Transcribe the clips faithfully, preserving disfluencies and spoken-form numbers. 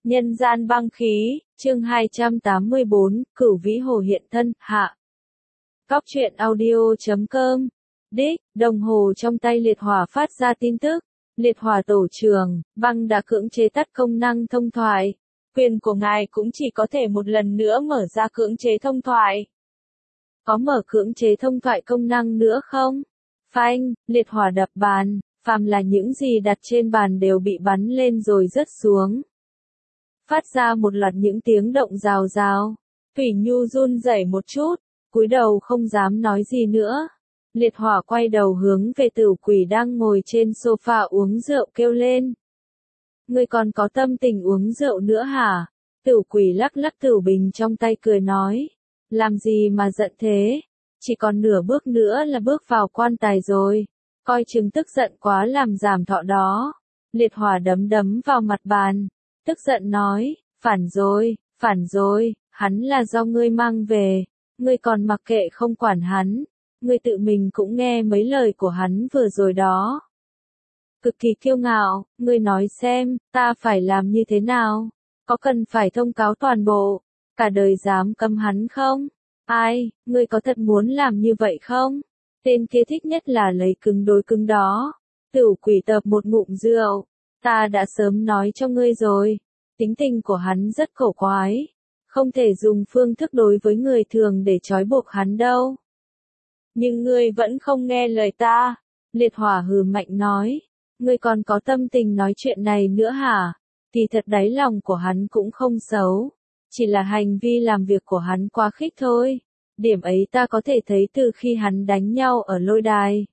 Nhân gian băng khí, chương hai trăm tám mươi bốn, Cửu Vĩ Hồ hiện thân, hạ. Cóc truyện audio chấm com. Đích, đồng hồ trong tay liệt hỏa phát ra tin tức. Liệt hỏa tổ trưởng, băng đã cưỡng chế tắt công năng thông thoại. Quyền của ngài cũng chỉ có thể một lần nữa mở ra cưỡng chế thông thoại. Có mở cưỡng chế thông thoại công năng nữa không? Phanh, liệt hỏa đập bàn, phàm là những gì đặt trên bàn đều bị bắn lên rồi rớt xuống. Phát ra một loạt những tiếng động rào rào. Thủy Nhu run rẩy một chút, cúi đầu không dám nói gì nữa. Liệt hỏa quay đầu hướng về Tửu Quỷ đang ngồi trên sofa uống rượu kêu lên. Ngươi còn có tâm tình uống rượu nữa hả? Tửu Quỷ lắc lắc tửu bình trong tay cười nói. Làm gì mà giận thế? Chỉ còn nửa bước nữa là bước vào quan tài rồi. Coi chừng tức giận quá làm giảm thọ đó. Liệt hỏa đấm đấm vào mặt bàn. Tức giận nói, phản rồi, phản rồi, hắn là do ngươi mang về. Ngươi còn mặc kệ không quản hắn. Ngươi tự mình cũng nghe mấy lời của hắn vừa rồi đó. Cực kỳ kiêu ngạo, ngươi nói xem, ta phải làm như thế nào? Có cần phải thông cáo toàn bộ, cả đời dám cấm hắn không? Ai, ngươi có thật muốn làm như vậy không? Tên kia thích nhất là lấy cứng đối cứng đó. Tửu Quỷ tập một ngụm rượu. Ta đã sớm nói cho ngươi rồi. Tính tình của hắn rất cổ quái. Không thể dùng phương thức đối với người thường để trói buộc hắn đâu. Nhưng ngươi vẫn không nghe lời ta. Liệt hỏa hừ mạnh nói. Ngươi còn có tâm tình nói chuyện này nữa hả? Thì thật đáy lòng của hắn cũng không xấu. Chỉ là hành vi làm việc của hắn quá khích thôi. Điểm ấy ta có thể thấy từ khi hắn đánh nhau ở lôi đài.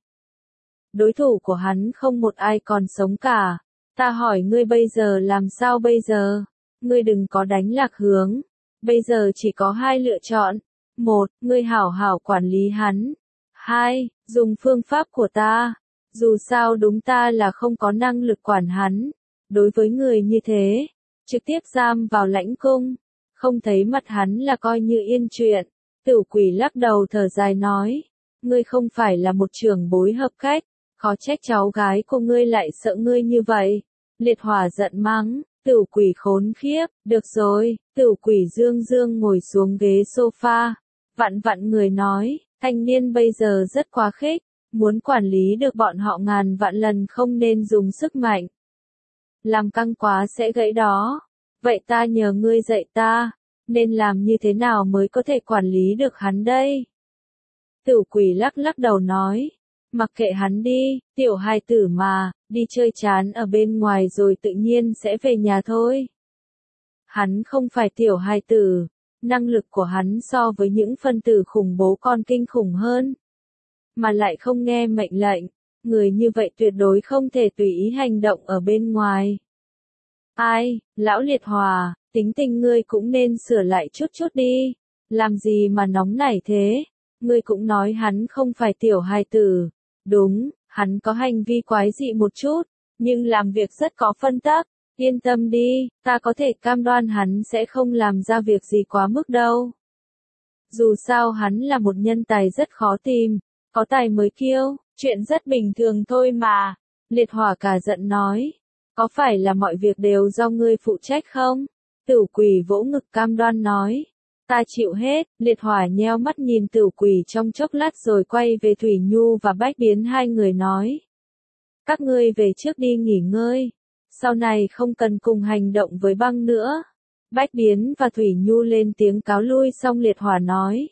Đối thủ của hắn không một ai còn sống cả. Ta hỏi ngươi bây giờ làm sao bây giờ? Ngươi đừng có đánh lạc hướng. Bây giờ chỉ có hai lựa chọn. Một, ngươi hảo hảo quản lý hắn. Hai, dùng phương pháp của ta. Dù sao đúng ta là không có năng lực quản hắn. Đối với người như thế, trực tiếp giam vào lãnh cung. Không thấy mặt hắn là coi như yên chuyện. Tửu Quỷ lắc đầu thở dài nói. Ngươi không phải là một trưởng bối hợp cách. Khó trách cháu gái của ngươi lại sợ ngươi như vậy. Liệt hỏa giận mắng. Tửu Quỷ khốn khiếp. Được rồi. Tửu Quỷ dương dương ngồi xuống ghế sofa. Vặn vặn người nói. Thanh niên bây giờ rất quá khích. Muốn quản lý được bọn họ ngàn vạn lần không nên dùng sức mạnh. Làm căng quá sẽ gãy đó. Vậy ta nhờ ngươi dạy ta. Nên làm như thế nào mới có thể quản lý được hắn đây? Tửu Quỷ lắc lắc đầu nói. Mặc kệ hắn đi, tiểu hài tử mà, đi chơi chán ở bên ngoài rồi tự nhiên sẽ về nhà thôi. Hắn không phải tiểu hài tử, năng lực của hắn so với những phân tử khủng bố còn kinh khủng hơn. Mà lại không nghe mệnh lệnh, người như vậy tuyệt đối không thể tùy ý hành động ở bên ngoài. Ai, lão Liệt Hòa, tính tình ngươi cũng nên sửa lại chút chút đi, làm gì mà nóng nảy thế? Ngươi cũng nói hắn không phải tiểu hài tử. Đúng, hắn có hành vi quái dị một chút, nhưng làm việc rất có phân tắc. Yên tâm đi, ta có thể cam đoan hắn sẽ không làm ra việc gì quá mức đâu. Dù sao hắn là một nhân tài rất khó tìm, có tài mới kiêu, chuyện rất bình thường thôi mà. Liệt hỏa cả giận nói, có phải là mọi việc đều do ngươi phụ trách không? Tửu Quỷ vỗ ngực cam đoan nói. Ta chịu hết. Liệt hỏa nheo mắt nhìn Tửu Quỷ trong chốc lát rồi quay về Thủy Nhu và Bách Biến hai người nói. Các ngươi về trước đi nghỉ ngơi. Sau này không cần cùng hành động với băng nữa. Bách Biến và Thủy Nhu lên tiếng cáo lui xong Liệt hỏa nói.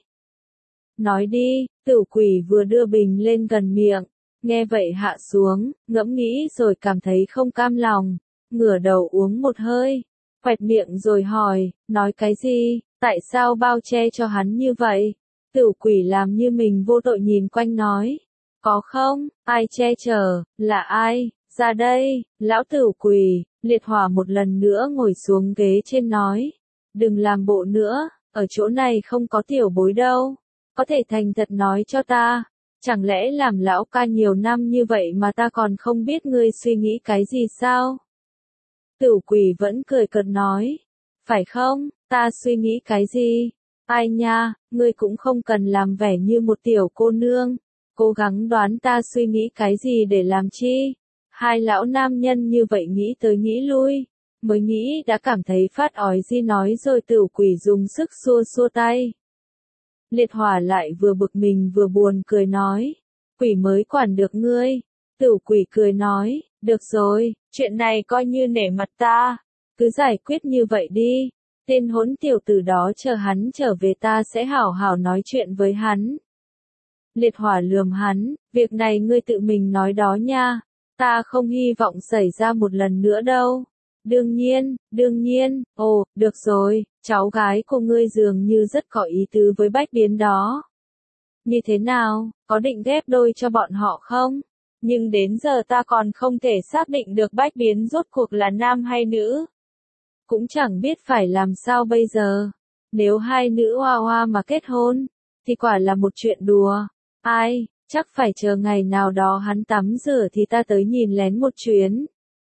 Nói đi. Tửu Quỷ vừa đưa bình lên gần miệng. Nghe vậy hạ xuống, ngẫm nghĩ rồi cảm thấy không cam lòng. Ngửa đầu uống một hơi. Quẹt miệng rồi hỏi, nói cái gì? Tại sao bao che cho hắn như vậy? Tửu Quỷ làm như mình vô tội nhìn quanh nói. Có không? Ai che chở? Là ai? Ra đây, lão Tửu Quỷ. Liệt hỏa một lần nữa ngồi xuống ghế trên nói. Đừng làm bộ nữa, ở chỗ này không có tiểu bối đâu. Có thể thành thật nói cho ta. Chẳng lẽ làm lão ca nhiều năm như vậy mà ta còn không biết ngươi suy nghĩ cái gì sao? Tửu Quỷ vẫn cười cợt nói. Phải không? Ta suy nghĩ cái gì? Ai nha, ngươi cũng không cần làm vẻ như một tiểu cô nương. Cố gắng đoán ta suy nghĩ cái gì để làm chi? Hai lão nam nhân như vậy nghĩ tới nghĩ lui. mới nghĩ đã cảm thấy phát ói di nói rồi Tửu Quỷ dùng sức xua xua tay. Liệt Hỏa lại vừa bực mình vừa buồn cười nói, quỷ mới quản được ngươi. Tửu Quỷ cười nói, được rồi, chuyện này coi như nể mặt ta, cứ giải quyết như vậy đi, tên hỗn tiểu tử đó chờ hắn trở về ta sẽ hảo hảo nói chuyện với hắn. Liệt Hỏa lườm hắn, việc này ngươi tự mình nói đó nha, ta không hy vọng xảy ra một lần nữa đâu. Đương nhiên, đương nhiên, ồ, được rồi, cháu gái của ngươi dường như rất có ý tứ với Bách Biến đó. Như thế nào, có định ghép đôi cho bọn họ không? Nhưng đến giờ ta còn không thể xác định được Bách Biến rốt cuộc là nam hay nữ. Cũng chẳng biết phải làm sao bây giờ. Nếu hai nữ hoa hoa mà kết hôn, thì quả là một chuyện đùa. Ai, chắc phải chờ ngày nào đó hắn tắm rửa thì ta tới nhìn lén một chuyến.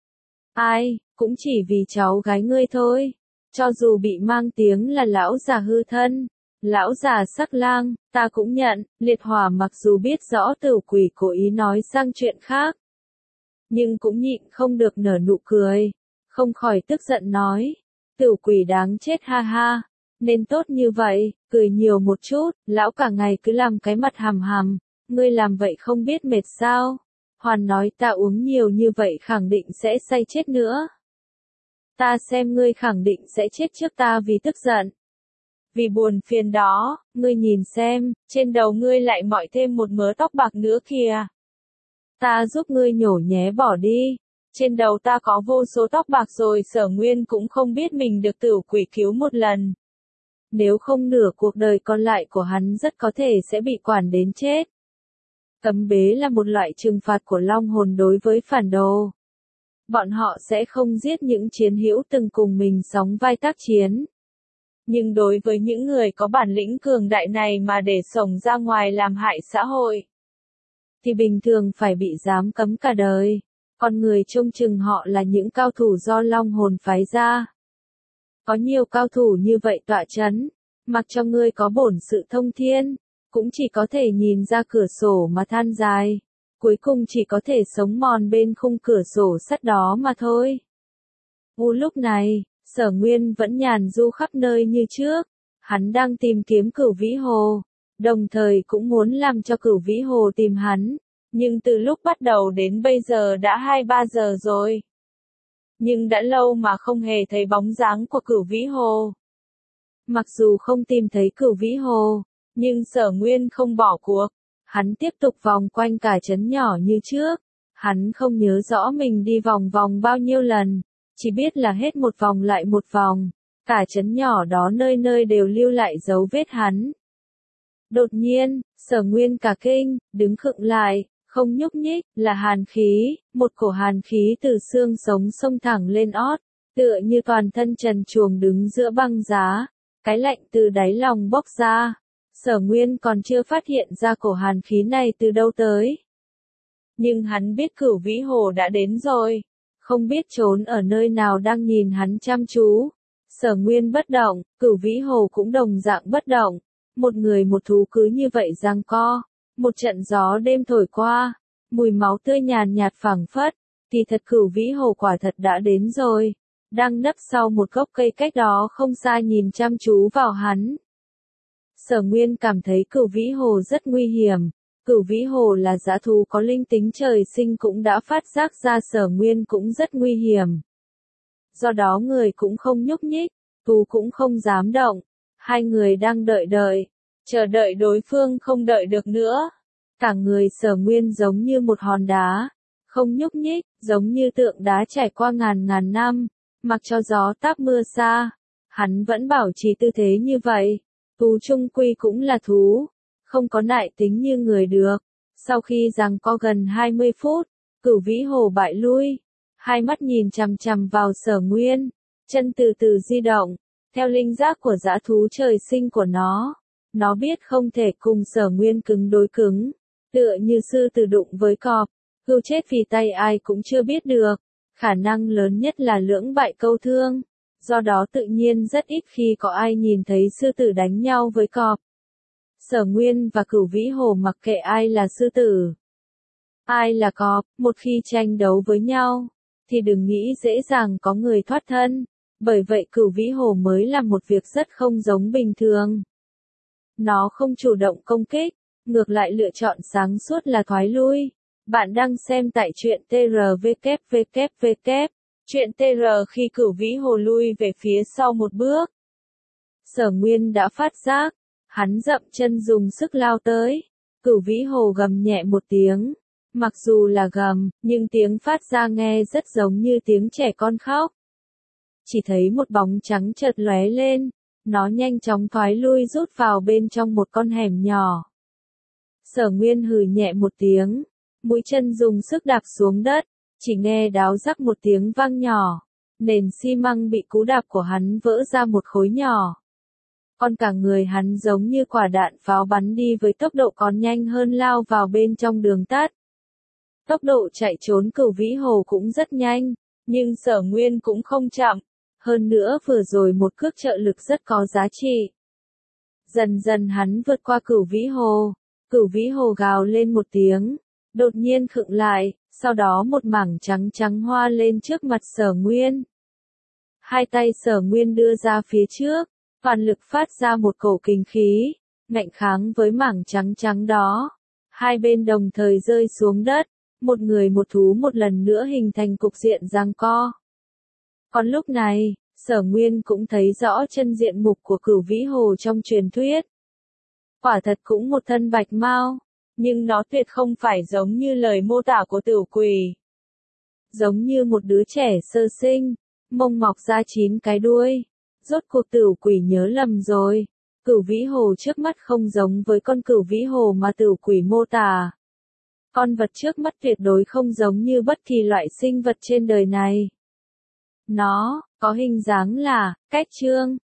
Ai, cũng chỉ vì cháu gái ngươi thôi. Cho dù bị mang tiếng là lão già hư thân, lão già sắc lang, ta cũng nhận. Liệt Hỏa mặc dù biết rõ Tửu Quỷ cố ý nói sang chuyện khác, nhưng cũng nhịn không được nở nụ cười, không khỏi tức giận nói, Tửu Quỷ đáng chết ha ha, nên tốt như vậy, cười nhiều một chút, lão cả ngày cứ làm cái mặt hàm hàm, ngươi làm vậy không biết mệt sao? Hoàn nói ta uống nhiều như vậy khẳng định sẽ say chết nữa. Ta xem ngươi khẳng định sẽ chết trước ta vì tức giận. Vì buồn phiền đó, ngươi nhìn xem, trên đầu ngươi lại mỏi thêm một mớ tóc bạc nữa kìa. Ta giúp ngươi nhổ nhé bỏ đi. Trên đầu ta có vô số tóc bạc rồi, Sở Nguyên cũng không biết mình được Tửu Quỷ cứu một lần. Nếu không nửa cuộc đời còn lại của hắn rất có thể sẽ bị quản đến chết. Cấm bế là một loại trừng phạt của Long Hồn đối với phản đồ. Bọn họ sẽ không giết những chiến hữu từng cùng mình sóng vai tác chiến. Nhưng đối với những người có bản lĩnh cường đại này mà để xổng ra ngoài làm hại xã hội, thì bình thường phải bị giam cấm cả đời. Con người trông chừng họ là những cao thủ do Long Hồn phái ra. Có nhiều cao thủ như vậy tọa chấn, mặc cho ngươi có bổn sự thông thiên, cũng chỉ có thể nhìn ra cửa sổ mà than dài, cuối cùng chỉ có thể sống mòn bên khung cửa sổ sắt đó mà thôi. U lúc này, Sở Nguyên vẫn nhàn du khắp nơi như trước, hắn đang tìm kiếm Cửu Vĩ Hồ, đồng thời cũng muốn làm cho Cửu Vĩ Hồ tìm hắn, nhưng từ lúc bắt đầu đến bây giờ đã hai ba giờ rồi. Nhưng đã lâu mà không hề thấy bóng dáng của Cửu Vĩ Hồ. Mặc dù không tìm thấy Cửu Vĩ Hồ, nhưng Sở Nguyên không bỏ cuộc, hắn tiếp tục vòng quanh cả trấn nhỏ như trước, hắn không nhớ rõ mình đi vòng vòng bao nhiêu lần, chỉ biết là hết một vòng lại một vòng, cả trấn nhỏ đó nơi nơi đều lưu lại dấu vết hắn. Đột nhiên, Sở Nguyên cả kinh, đứng khựng lại, không nhúc nhích, là hàn khí, một cổ hàn khí từ xương sống xông thẳng lên ót, tựa như toàn thân trần truồng đứng giữa băng giá, cái lạnh từ đáy lòng bốc ra. Sở Nguyên còn chưa phát hiện ra cổ hàn khí này từ đâu tới. Nhưng hắn biết Cửu Vĩ Hồ đã đến rồi, không biết trốn ở nơi nào đang nhìn hắn chăm chú. Sở Nguyên bất động, Cửu Vĩ Hồ cũng đồng dạng bất động, một người một thú cứ như vậy giằng co. Một trận gió đêm thổi qua, mùi máu tươi nhàn nhạt phảng phất, thì thật Cửu Vĩ Hồ quả thật đã đến rồi, đang nấp sau một gốc cây cách đó không xa nhìn chăm chú vào hắn. Sở Nguyên cảm thấy Cửu Vĩ Hồ rất nguy hiểm, Cửu Vĩ Hồ là dã thú có linh tính trời sinh cũng đã phát giác ra Sở Nguyên cũng rất nguy hiểm. Do đó người cũng không nhúc nhích, thú cũng không dám động, hai người đang đợi đợi. Chờ đợi đối phương không đợi được nữa. Cả người Sở Nguyên giống như một hòn đá, không nhúc nhích, giống như tượng đá trải qua ngàn ngàn năm, mặc cho gió táp mưa xa, hắn vẫn bảo trì tư thế như vậy. Thú chung quy cũng là thú, không có nại tính như người được. Sau khi giằng co gần hai mươi phút, Cửu Vĩ Hồ bại lui, hai mắt nhìn chằm chằm vào Sở Nguyên, chân từ từ di động, theo linh giác của dã thú trời sinh của nó. Nó biết không thể cùng Sở Nguyên cứng đối cứng, tựa như sư tử đụng với cọp, cưu chết vì tay ai cũng chưa biết được, khả năng lớn nhất là lưỡng bại câu thương, do đó tự nhiên rất ít khi có ai nhìn thấy sư tử đánh nhau với cọp. Sở Nguyên và Cửu Vĩ Hồ mặc kệ ai là sư tử, ai là cọp, một khi tranh đấu với nhau, thì đừng nghĩ dễ dàng có người thoát thân. Bởi vậy cửu vĩ hồ mới làm một việc rất không giống bình thường. Nó không chủ động công kích, ngược lại lựa chọn sáng suốt là thoái lui. Bạn đang xem tại truyện tê rờ vê kép vê kép vê kép. Truyện tê rờ khi cửu vĩ hồ lui về phía sau một bước. Sở Nguyên đã phát giác, hắn dậm chân dùng sức lao tới. Cửu vĩ hồ gầm nhẹ một tiếng. Mặc dù là gầm, nhưng tiếng phát ra nghe rất giống như tiếng trẻ con khóc. Chỉ thấy một bóng trắng chợt lóe lên, nó nhanh chóng thoái lui rút vào bên trong một con hẻm nhỏ. Sở Nguyên hừ nhẹ một tiếng, mũi chân dùng sức đạp xuống đất, chỉ nghe đáo rắc một tiếng vang nhỏ, nền xi măng bị cú đạp của hắn vỡ ra một khối nhỏ. Còn cả người hắn giống như quả đạn pháo bắn đi với tốc độ còn nhanh hơn lao vào bên trong đường tắt. Tốc độ chạy trốn cửu vĩ hồ cũng rất nhanh, nhưng Sở Nguyên cũng không chậm. Hơn nữa vừa rồi một cước trợ lực rất có giá trị. Dần dần hắn vượt qua cửu vĩ hồ. Cửu vĩ hồ gào lên một tiếng, đột nhiên khựng lại, sau đó một mảng trắng trắng hoa lên trước mặt Sở Nguyên. Hai tay Sở Nguyên đưa ra phía trước, toàn lực phát ra một cổ kình khí, ngạnh kháng với mảng trắng trắng đó. Hai bên đồng thời rơi xuống đất, một người một thú một lần nữa hình thành cục diện giằng co. Còn lúc này, Sở Nguyên cũng thấy rõ chân diện mục của cửu vĩ hồ trong truyền thuyết. Quả thật cũng một thân bạch mao, nhưng nó tuyệt không phải giống như lời mô tả của Tử Quỷ. Giống như một đứa trẻ sơ sinh, mông mọc ra chín cái đuôi. Rốt cuộc Tử Quỷ nhớ lầm rồi. Cửu vĩ hồ trước mắt không giống với con cửu vĩ hồ mà Tử Quỷ mô tả. Con vật trước mắt tuyệt đối không giống như bất kỳ loại sinh vật trên đời này. Nó có hình dáng là cách trương,